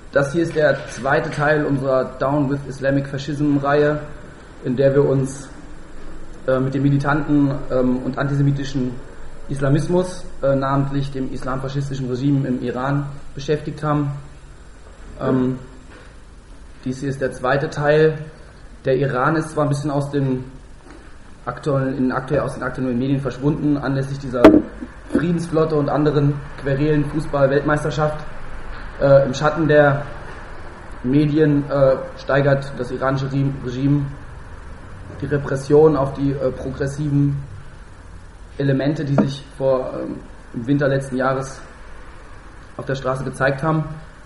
Das hier ist der zweite Teil unserer Down with Islamic Fascism-Reihe, in der wir uns mit dem militanten und antisemitischen Islamismus, namentlich dem islamfaschistischen Regime im Iran, beschäftigt haben. Dies hier ist der zweite Teil. Der Iran ist zwar ein bisschen aus den aktuellen Medien verschwunden, anlässlich dieser Friedensflotte und anderen querelen Fußball-Weltmeisterschaft. Im Schatten der Medien steigert das iranische Regime die Repression auf die progressiven Elemente, die sich im Winter letzten Jahres auf der Straße gezeigt haben.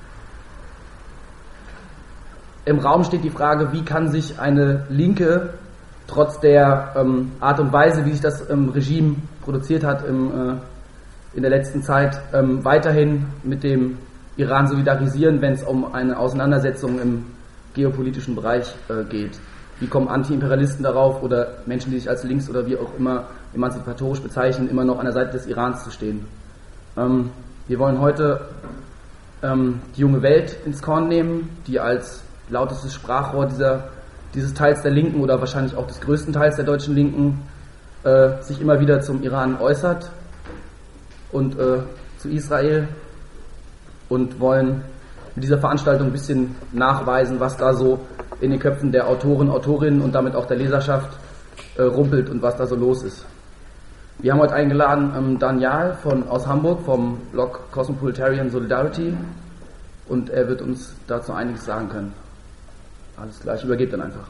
Im Raum steht die Frage, wie kann sich eine Linke trotz der Art und Weise, wie sich das Regime produziert hat in der letzten Zeit, weiterhin mit dem Iran solidarisieren, wenn es um eine Auseinandersetzung im geopolitischen Bereich geht. Wie kommen Anti-Imperialisten darauf oder Menschen, die sich als links oder wie auch immer emanzipatorisch bezeichnen, immer noch an der Seite des Irans zu stehen? Wir wollen heute die junge Welt ins Korn nehmen, die als lautestes Sprachrohr dieses Teils der Linken oder wahrscheinlich auch des größten Teils der deutschen Linken sich immer wieder zum Iran äußert und zu Israel, und wollen mit dieser Veranstaltung ein bisschen nachweisen, was da so in den Köpfen der Autoren, Autorinnen und damit auch der Leserschaft rumpelt und was da so los ist. Wir haben heute eingeladen Daniel aus Hamburg vom Blog Cosmopolitarian Solidarity, und er wird uns dazu einiges sagen können. Alles klar, ich übergebe dann einfach.